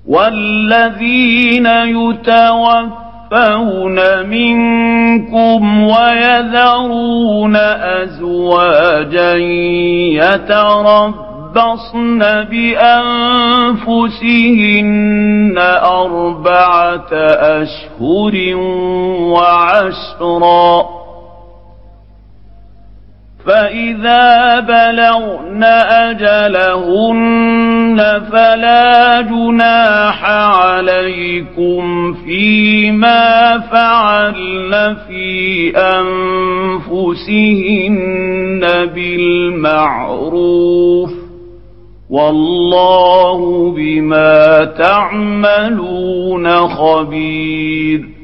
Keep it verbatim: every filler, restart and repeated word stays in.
والذين يتوفون منكم ويذرون أزواجا يتربصن بأنفسهن أربعة أشهر وعشرا، فإذا بلغن أجلهن فلا جناح عليكم فيما فعلن في أنفسهن بالمعروف، والله بما تعملون خبير.